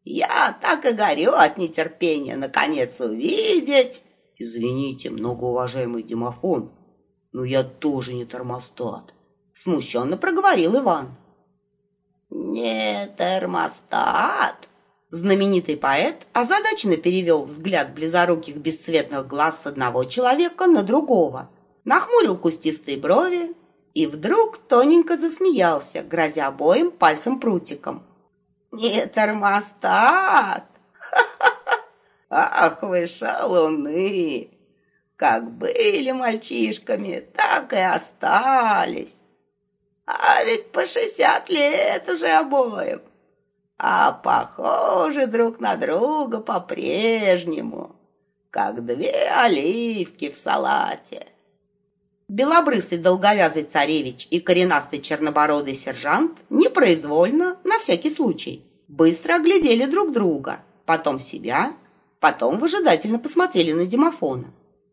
Я так и горю от нетерпения наконец увидеть. Извините, многоуважаемый Димофон, но я тоже не термостат. Смущенно проговорил Иван. Не термостат? Знаменитый поэт озадаченно перевел взгляд близоруких бесцветных глаз с одного человека на другого, нахмурил кустистые брови и вдруг тоненько засмеялся, грозя обоим пальцем-прутиком. «Не термостат! Ха-ха-ха! Ах вы шалуны! Как были мальчишками, так и остались! А ведь по 60 лет уже обоим! А похожи друг на друга по-прежнему, как две оливки в салате!» Белобрысый долговязый царевич и коренастый чернобородый сержант непроизвольно, на всякий случай, быстро оглядели друг друга, потом себя, потом выжидательно посмотрели на Димофона.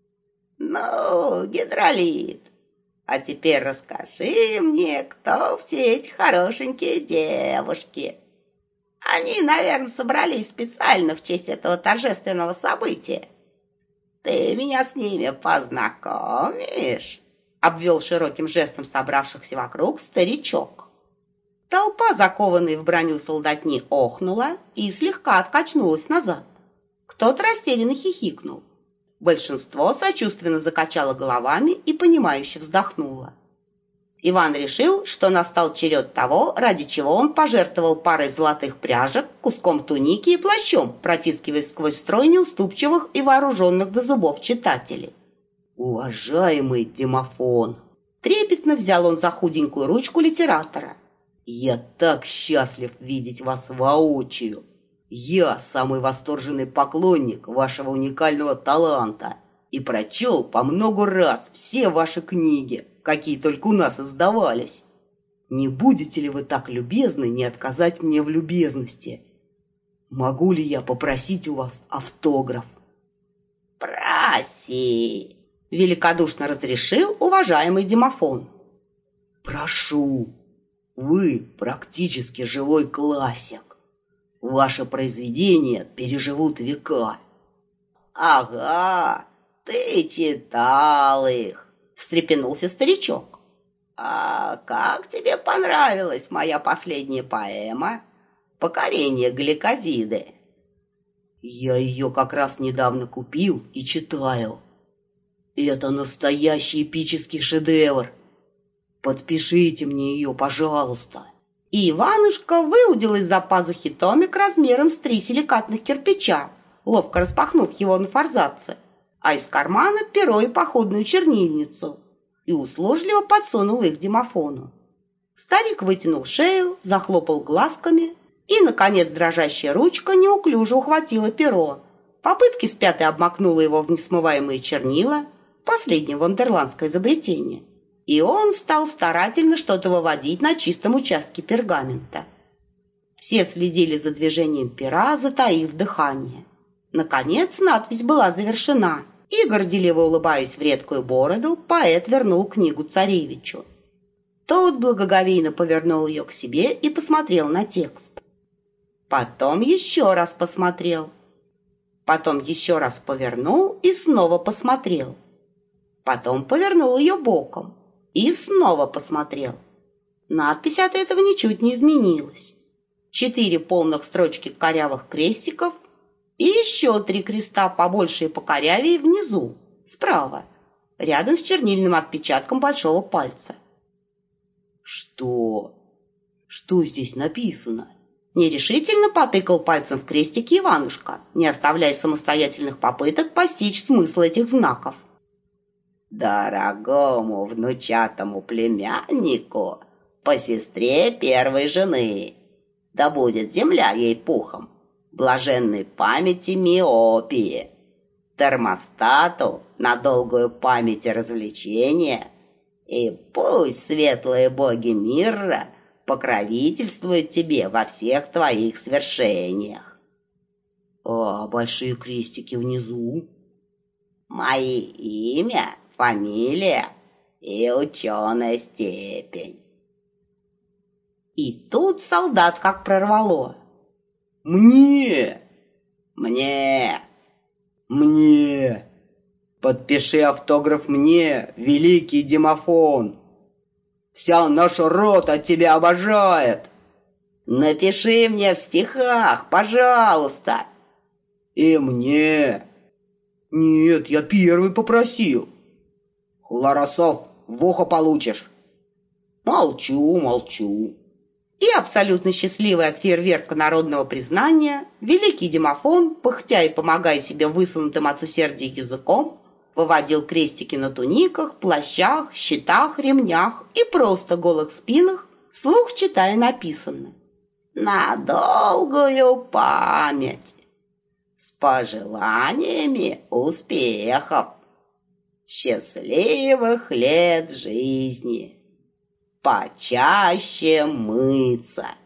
«Ну, Гидролит, а теперь расскажи мне, кто все эти хорошенькие девушки. Они, наверное, собрались специально в честь этого торжественного события. Ты меня с ними познакомишь?» Обвел широким жестом собравшихся вокруг старичок. Толпа, закованная в броню солдатни, охнула и слегка откачнулась назад. Кто-то растерянно хихикнул. Большинство сочувственно закачало головами и понимающе вздохнуло. Иван решил, что настал черед того, ради чего он пожертвовал парой золотых пряжек, куском туники и плащом, протискиваясь сквозь строй неуступчивых и вооруженных до зубов читателей. «Уважаемый Димофон!» Трепетно взял он за худенькую ручку литератора. «Я так счастлив видеть вас воочию! Я самый восторженный поклонник вашего уникального таланта и прочел по много раз все ваши книги, какие только у нас издавались. Не будете ли вы так любезны не отказать мне в любезности? Могу ли я попросить у вас автограф?» «Проси!» — великодушно разрешил уважаемый Димофон. «Прошу, вы практически живой классик. Ваши произведения переживут века». «Ага, ты читал их!» — встрепенулся старичок. «А как тебе понравилась моя последняя поэма «Покорение Гликозиды»?» «Я ее как раз недавно купил и читаю. Это настоящий эпический шедевр. Подпишите мне ее, пожалуйста». И Иванушка выудил из-за пазухи томик размером с 3 силикатных кирпича, ловко распахнув его на форзаце, а из кармана перо и походную чернильницу, и услужливо подсунул их Димофону. Старик вытянул шею, захлопал глазками, и, наконец, дрожащая ручка неуклюже ухватила перо. Попытки с пятой обмакнула его в несмываемые чернила, последнее вандерландское изобретение, и он стал старательно что-то выводить на чистом участке пергамента. Все следили за движением пера, затаив дыхание. Наконец надпись была завершена, и, горделиво улыбаясь в редкую бороду, поэт вернул книгу царевичу. Тот благоговейно повернул ее к себе и посмотрел на текст. Потом еще раз посмотрел. Потом еще раз повернул и снова посмотрел. Потом повернул ее боком и снова посмотрел. Надпись от этого ничуть не изменилась. 4 полных строчки корявых крестиков и еще 3 креста побольше и покорявее внизу, справа, рядом с чернильным отпечатком большого пальца. Что здесь написано? Нерешительно потыкал пальцем в крестики Иванушка, не оставляя самостоятельных попыток постичь смысл этих знаков. «Дорогому внучатому племяннику, по сестре первой жены, да будет земля ей пухом, блаженной памяти Миопии, термостату на долгую память и развлечения, и пусть светлые боги мира покровительствуют тебе во всех твоих свершениях». «А большие крестики внизу?» «Мои имя, фамилия и ученая степень». И тут солдат как прорвало. Мне! Мне! Мне! Подпиши автограф мне, великий Демофон! Вся наша рота тебя обожает! Напиши мне в стихах, пожалуйста!» И мне! Нет, я первый попросил. Хлоросов, в ухо получишь. Молчу, молчу. И абсолютно счастливый от фейерверка народного признания, великий Демофон, пыхтя и помогая себе высунутым от усердия языком, выводил крестики на туниках, плащах, щитах, ремнях и просто голых спинах, вслух читая написанное. «На долгую память! С пожеланиями успехов! Счастливых лет жизни! Почаще мыться!»